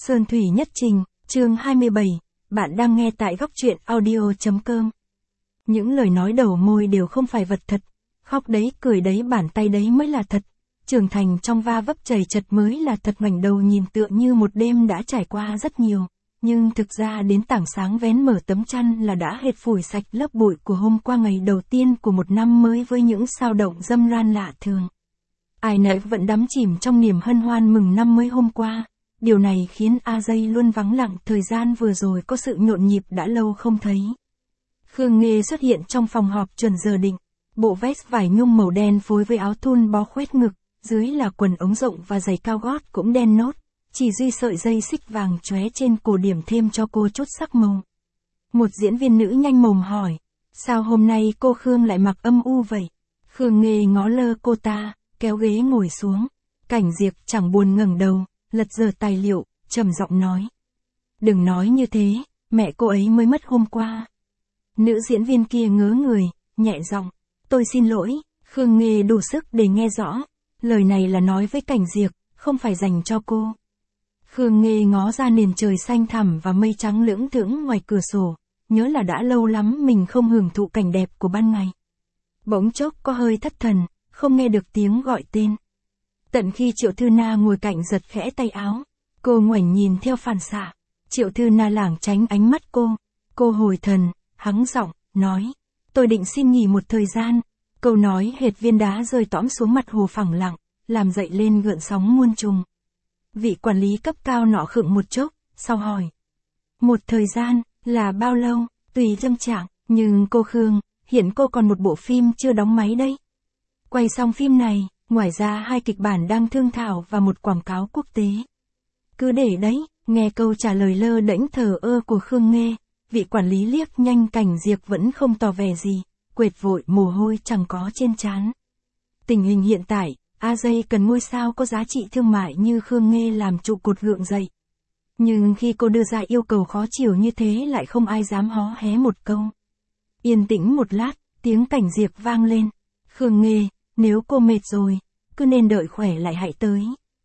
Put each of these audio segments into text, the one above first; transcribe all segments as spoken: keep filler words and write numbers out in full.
Sơn Thủy Nhất Trình, chương hai mươi bảy, bạn đang nghe tại góc truyện audio chấm com. Những lời nói đầu môi đều không phải vật thật, khóc đấy cười đấy bàn tay đấy mới là thật, trưởng thành trong va vấp chầy chật mới là thật. Ngoảnh đầu nhìn tựa như một đêm đã trải qua rất nhiều, nhưng thực ra đến tảng sáng vén mở tấm chăn là đã hệt phủi sạch lớp bụi của hôm qua, ngày đầu tiên của một năm mới với những sao động râm ran lạ thường. Ai nấy vẫn đắm chìm trong niềm hân hoan mừng năm mới hôm qua. Điều này khiến A Dây luôn vắng lặng, thời gian vừa rồi có sự nhộn nhịp đã lâu không thấy. Khương Nghê xuất hiện trong phòng họp chuẩn giờ định, bộ vest vải nhung màu đen phối với áo thun bó khoét ngực, dưới là quần ống rộng và giày cao gót cũng đen nốt, chỉ duy sợi dây xích vàng chóe trên cổ điểm thêm cho cô chút sắc màu. Một diễn viên nữ nhanh mồm hỏi, sao hôm nay cô Khương lại mặc âm u vậy? Khương Nghê ngó lơ cô ta, kéo ghế ngồi xuống. Cảnh Diệp chẳng buồn ngẩng đầu, lật dở tài liệu, trầm giọng nói. Đừng nói như thế, mẹ cô ấy mới mất hôm qua. Nữ diễn viên kia ngớ người, nhẹ giọng, tôi xin lỗi. Khương Nghê đủ sức để nghe rõ, lời này là nói với Cảnh Diệp, không phải dành cho cô. Khương Nghê ngó ra nền trời xanh thẳm và mây trắng lưỡng thững ngoài cửa sổ, nhớ là đã lâu lắm mình không hưởng thụ cảnh đẹp của ban ngày. Bỗng chốc có hơi thất thần, không nghe được tiếng gọi tên. Tận khi Triệu Thư Na ngồi cạnh giật khẽ tay áo, cô ngoảnh nhìn theo phản xạ. Triệu Thư Na lảng tránh ánh mắt cô. Cô hồi thần, hắng giọng, nói, tôi định xin nghỉ một thời gian. Câu nói hệt viên đá rơi tõm xuống mặt hồ phẳng lặng, làm dậy lên gợn sóng muôn trùng. Vị quản lý cấp cao nọ khựng một chốc, sau hỏi. Một thời gian, là bao lâu, tùy tâm trạng, nhưng cô Khương, hiện cô còn một bộ phim chưa đóng máy đây. Quay xong phim này, ngoài ra hai kịch bản đang thương thảo và một quảng cáo quốc tế. Cứ để đấy, nghe câu trả lời lơ đễnh thờ ơ của Khương Nghê, vị quản lý liếc nhanh Cảnh Diệp vẫn không tỏ vẻ gì, quệt vội mồ hôi chẳng có trên trán. Tình hình hiện tại, A Dây cần ngôi sao có giá trị thương mại như Khương Nghê làm trụ cột gượng dậy. Nhưng khi cô đưa ra yêu cầu khó chịu như thế lại không ai dám hó hé một câu. Yên tĩnh một lát, tiếng Cảnh Diệp vang lên. Khương Nghê, nếu cô mệt rồi, cứ nên đợi khỏe lại hãy tới.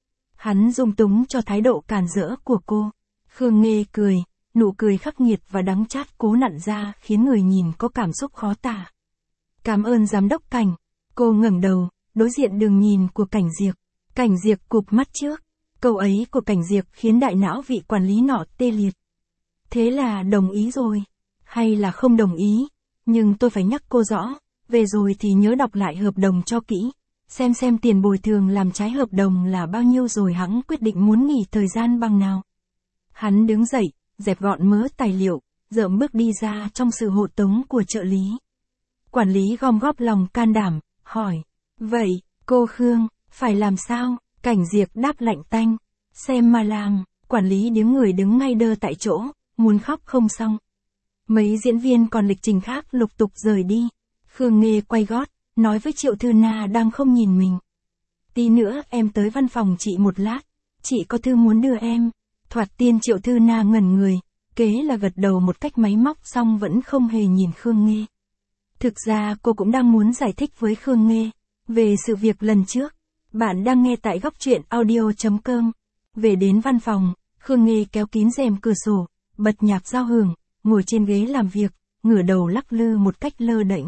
Hắn dung túng cho thái độ càn rỡ của cô. Khương Nghê cười, nụ cười khắc nghiệt và đắng chát cố nặn ra khiến người nhìn có cảm xúc khó tả. Cảm ơn giám đốc Cảnh. Cô ngẩng đầu, đối diện đường nhìn của Cảnh Diệp. Cảnh Diệp cụp mắt trước. Câu ấy của Cảnh Diệp khiến đại não vị quản lý nọ tê liệt. Thế là đồng ý rồi, hay là không đồng ý? Nhưng tôi phải nhắc cô rõ, về rồi thì nhớ đọc lại hợp đồng cho kỹ, xem xem tiền bồi thường làm trái hợp đồng là bao nhiêu rồi hẵng quyết định muốn nghỉ thời gian bằng nào. Hắn đứng dậy, dẹp gọn mớ tài liệu, dợm bước đi ra trong sự hộ tống của trợ lý. Quản lý gom góp lòng can đảm, hỏi, vậy, cô Khương, phải làm sao? Cảnh Diệp đáp lạnh tanh, xem mà làm. Quản lý điếng người đứng ngay đơ tại chỗ, muốn khóc không xong. Mấy diễn viên còn lịch trình khác lục tục rời đi. Khương Nghê quay gót, nói với Triệu Thư Na đang không nhìn mình. Tí nữa em tới văn phòng chị một lát, chị có thư muốn đưa em. Thoạt tiên Triệu Thư Na ngẩn người, kế là gật đầu một cách máy móc xong vẫn không hề nhìn Khương Nghê. Thực ra cô cũng đang muốn giải thích với Khương Nghê về sự việc lần trước. Bạn đang nghe tại góc truyện audio chấm com. Về đến văn phòng, Khương Nghê kéo kín rèm cửa sổ, bật nhạc giao hưởng, ngồi trên ghế làm việc, ngửa đầu lắc lư một cách lơ đễnh.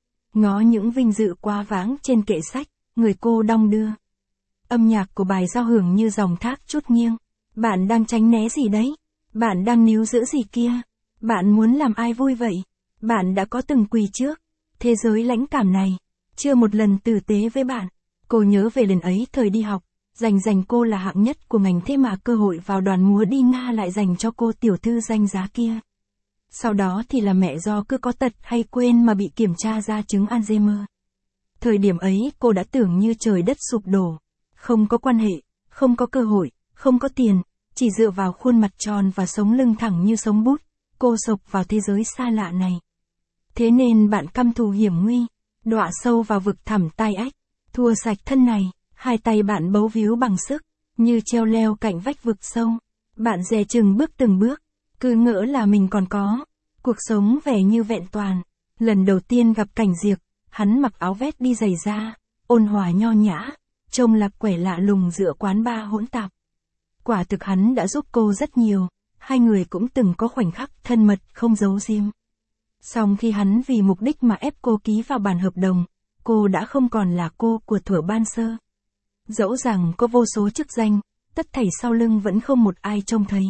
Ngó những vinh dự quá vãng trên kệ sách, người cô đong đưa. Âm nhạc của bài giao hưởng như dòng thác chút nghiêng. Bạn đang tránh né gì đấy? Bạn đang níu giữ gì kia? Bạn muốn làm ai vui vậy? Bạn đã có từng quỳ trước thế giới lãnh cảm này, chưa một lần tử tế với bạn. Cô nhớ về lần ấy thời đi học, dành dành cô là hạng nhất của ngành thế mà cơ hội vào đoàn múa đi Nga lại dành cho cô tiểu thư danh giá kia. Sau đó thì là mẹ do cứ có tật hay quên mà bị kiểm tra ra chứng Alzheimer. Thời điểm ấy cô đã tưởng như trời đất sụp đổ. Không có quan hệ, không có cơ hội, không có tiền, chỉ dựa vào khuôn mặt tròn và sống lưng thẳng như sống bút, cô sộc vào thế giới xa lạ này. Thế nên bạn căm thù hiểm nguy, đọa sâu vào vực thẳm tai ách, thua sạch thân này, hai tay bạn bấu víu bằng sức, như treo leo cạnh vách vực sâu. Bạn dè chừng bước từng bước, cứ ngỡ là mình còn có cuộc sống vẻ như vẹn toàn. Lần đầu tiên gặp Cảnh Diệp, hắn mặc áo vest đi giày da, ôn hòa nho nhã, trông lạc quẻ lạ lùng giữa quán bar hỗn tạp. Quả thực hắn đã giúp cô rất nhiều, hai người cũng từng có khoảnh khắc thân mật không giấu giếm. Song khi hắn vì mục đích mà ép cô ký vào bản hợp đồng, cô đã không còn là cô của thuở ban sơ. Dẫu rằng có vô số chức danh, tất thảy sau lưng vẫn không một ai trông thấy.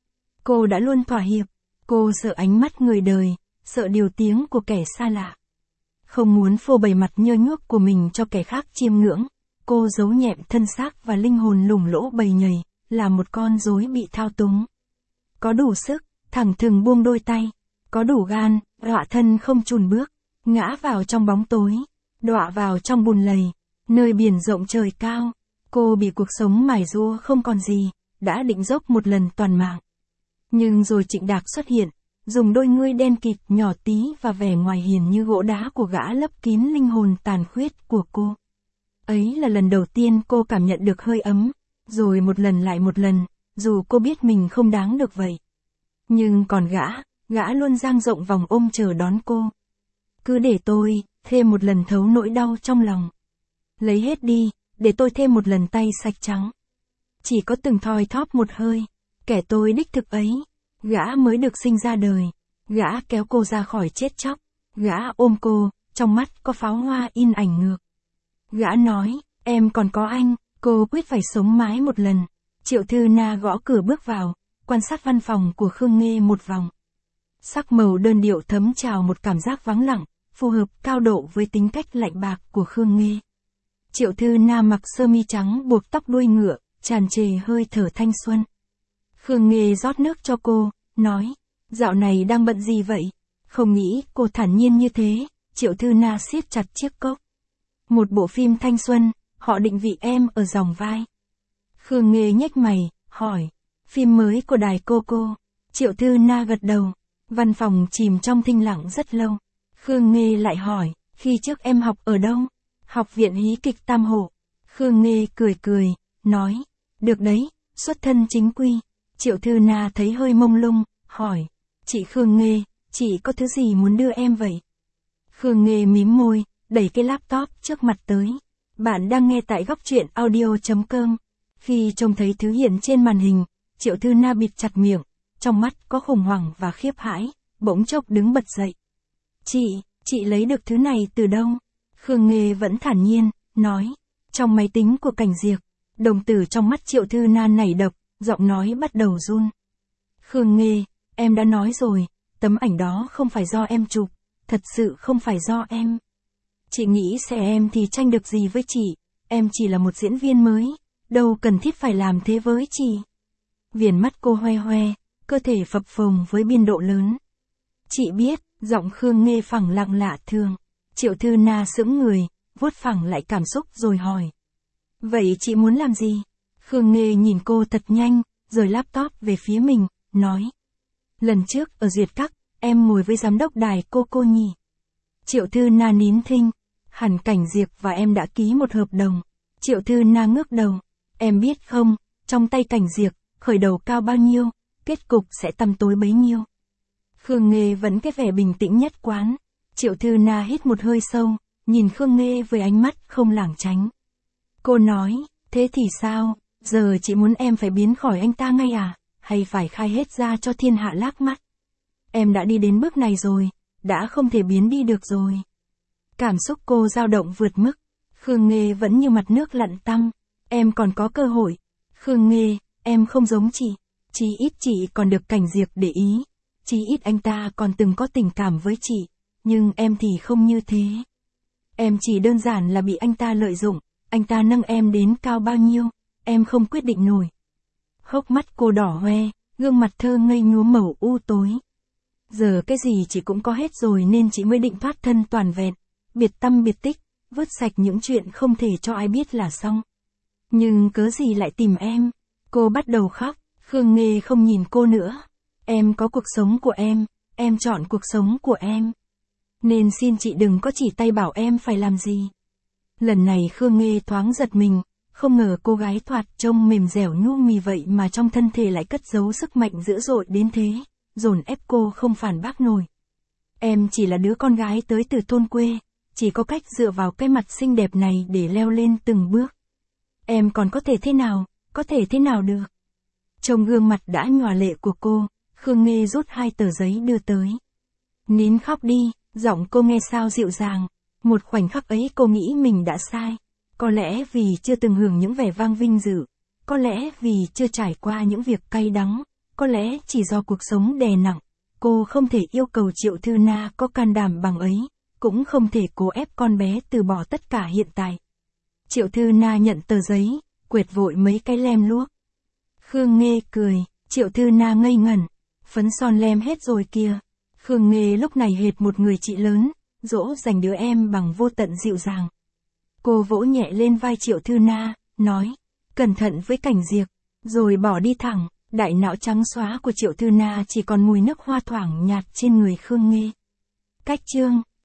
Cô đã luôn thỏa hiệp, cô sợ ánh mắt người đời, sợ điều tiếng của kẻ xa lạ. Không muốn phô bày mặt nhơ nhuốc của mình cho kẻ khác chiêm ngưỡng, cô giấu nhẹm thân xác và linh hồn lủng lỗ bầy nhầy, là một con rối bị thao túng. Có đủ sức, thẳng thừng buông đôi tay, có đủ gan, đọa thân không chùn bước, ngã vào trong bóng tối, đọa vào trong bùn lầy, nơi biển rộng trời cao. Cô bị cuộc sống mài rua không còn gì, đã định dốc một lần toàn mạng. Nhưng rồi Trịnh Đạc xuất hiện, dùng đôi ngươi đen kịt nhỏ tí và vẻ ngoài hiền như gỗ đá của gã lấp kín linh hồn tàn khuyết của cô. Ấy là lần đầu tiên cô cảm nhận được hơi ấm, rồi một lần lại một lần, dù cô biết mình không đáng được vậy. Nhưng còn gã, gã luôn dang rộng vòng ôm chờ đón cô. Cứ để tôi, thêm một lần thấu nỗi đau trong lòng. Lấy hết đi, để tôi thêm một lần tay sạch trắng. Chỉ có từng thoi thóp một hơi, kẻ tôi đích thực ấy, gã mới được sinh ra đời, gã kéo cô ra khỏi chết chóc, gã ôm cô, trong mắt có pháo hoa in ảnh ngược. Gã nói, em còn có anh, cô quyết phải sống mái một lần. Triệu Thư Na gõ cửa bước vào, quan sát văn phòng của Khương Nghê một vòng. Sắc màu đơn điệu thấm trào một cảm giác vắng lặng, phù hợp cao độ với tính cách lạnh bạc của Khương Nghê. Triệu Thư Na mặc sơ mi trắng buộc tóc đuôi ngựa, tràn trề hơi thở thanh xuân. Khương Nghê rót nước cho cô, nói, dạo này đang bận gì vậy? Không nghĩ cô thản nhiên như thế. Triệu Thư Na siết chặt chiếc cốc. Một bộ phim thanh xuân, họ định vị em ở dòng vai. Khương Nghê nhếch mày, hỏi, phim mới của đài Coco. Triệu Thư Na gật đầu. Văn phòng chìm trong thinh lặng rất lâu. Khương Nghê lại hỏi, khi trước em học ở đâu? Học viện hí kịch Tam Hộ. Khương Nghê cười cười, nói, được đấy, xuất thân chính quy. Triệu Thư Na thấy hơi mông lung, hỏi, chị Khương Nghê, chị có thứ gì muốn đưa em vậy? Khương Nghê mím môi, đẩy cái laptop trước mặt tới. Bạn đang nghe tại góc truyện audio chấm com. Khi trông thấy thứ hiện trên màn hình, Triệu Thư Na bịt chặt miệng, trong mắt có khủng hoảng và khiếp hãi, bỗng chốc đứng bật dậy. Chị, chị lấy được thứ này từ đâu? Khương Nghê vẫn thản nhiên, nói, trong máy tính của Cảnh Diệp. Đồng tử trong mắt Triệu Thư Na nảy độc, giọng nói bắt đầu run. Khương Nghê, em đã nói rồi, tấm ảnh đó không phải do em chụp, thật sự không phải do em. Chị nghĩ sẽ em thì tranh được gì với chị, em chỉ là một diễn viên mới, đâu cần thiết phải làm thế với chị. Viền mắt cô hoe hoe, cơ thể phập phồng với biên độ lớn. Chị biết, giọng Khương Nghê phẳng lặng lạ thường. Triệu Thư Na sững người, vuốt phẳng lại cảm xúc rồi hỏi. Vậy chị muốn làm gì? Khương Nghê nhìn cô thật nhanh, rồi laptop về phía mình, nói. Lần trước ở Duyệt Các, em ngồi với giám đốc đài Coco nhỉ? Triệu Thư Na nín thinh. Hẳn Cảnh Diệp và em đã ký một hợp đồng. Triệu Thư Na ngước đầu. Em biết không, trong tay Cảnh Diệp, khởi đầu cao bao nhiêu, kết cục sẽ tăm tối bấy nhiêu. Khương Nghê vẫn cái vẻ bình tĩnh nhất quán. Triệu Thư Na hít một hơi sâu, nhìn Khương Nghê với ánh mắt không lảng tránh. Cô nói, thế thì sao, giờ chị muốn em phải biến khỏi anh ta ngay à, hay phải khai hết ra cho thiên hạ lác mắt? Em đã đi đến bước này rồi, đã không thể biến đi được rồi. Cảm xúc cô dao động vượt mức. Khương Nghê vẫn như mặt nước lặn tăm. Em còn có cơ hội. Khương Nghê, em không giống chị. Chí ít chị còn được Cảnh Diệp để ý. Chí ít anh ta còn từng có tình cảm với chị. Nhưng em thì không như thế. Em chỉ đơn giản là bị anh ta lợi dụng. Anh ta nâng em đến cao bao nhiêu, em không quyết định nổi. Hốc mắt cô đỏ hoe, gương mặt thơ ngây nhuốm màu u tối. Giờ cái gì chị cũng có hết rồi nên chị mới định thoát thân toàn vẹn. Biệt tâm biệt tích, vứt sạch những chuyện không thể cho ai biết là xong. Nhưng cớ gì lại tìm em? Cô bắt đầu khóc. Khương Nghê không nhìn cô nữa. Em có cuộc sống của em, em chọn cuộc sống của em. Nên xin chị đừng có chỉ tay bảo em phải làm gì. Lần này Khương Nghê thoáng giật mình, không ngờ cô gái thoạt trông mềm dẻo nhu mì vậy mà trong thân thể lại cất giấu sức mạnh dữ dội đến thế, dồn ép cô không phản bác nổi. Em chỉ là đứa con gái tới từ thôn quê, chỉ có cách dựa vào cái mặt xinh đẹp này để leo lên từng bước. Em còn có thể thế nào, có thể thế nào được? Trông gương mặt đã nhòa lệ của cô, Khương Nghê rút hai tờ giấy đưa tới. Nín khóc đi, giọng cô nghe sao dịu dàng. Một khoảnh khắc ấy cô nghĩ mình đã sai. Có lẽ vì chưa từng hưởng những vẻ vang vinh dự. Có lẽ vì chưa trải qua những việc cay đắng. Có lẽ chỉ do cuộc sống đè nặng. Cô không thể yêu cầu Triệu Thư Na có can đảm bằng ấy. Cũng không thể cố ép con bé từ bỏ tất cả hiện tại. Triệu Thư Na nhận tờ giấy, quệt vội mấy cái lem luốc. Khương Nghê cười, Triệu Thư Na ngây ngẩn. Phấn son lem hết rồi kìa. Khương Nghê lúc này hệt một người chị lớn, dỗ dành đứa em bằng vô tận dịu dàng. Cô vỗ nhẹ lên vai Triệu Thư Na, nói, cẩn thận với cảnh diệc, rồi bỏ đi thẳng. Đại não trắng xóa của Triệu Thư Na chỉ còn mùi nước hoa thoảng nhạt trên người Khương Nghê. Cách chương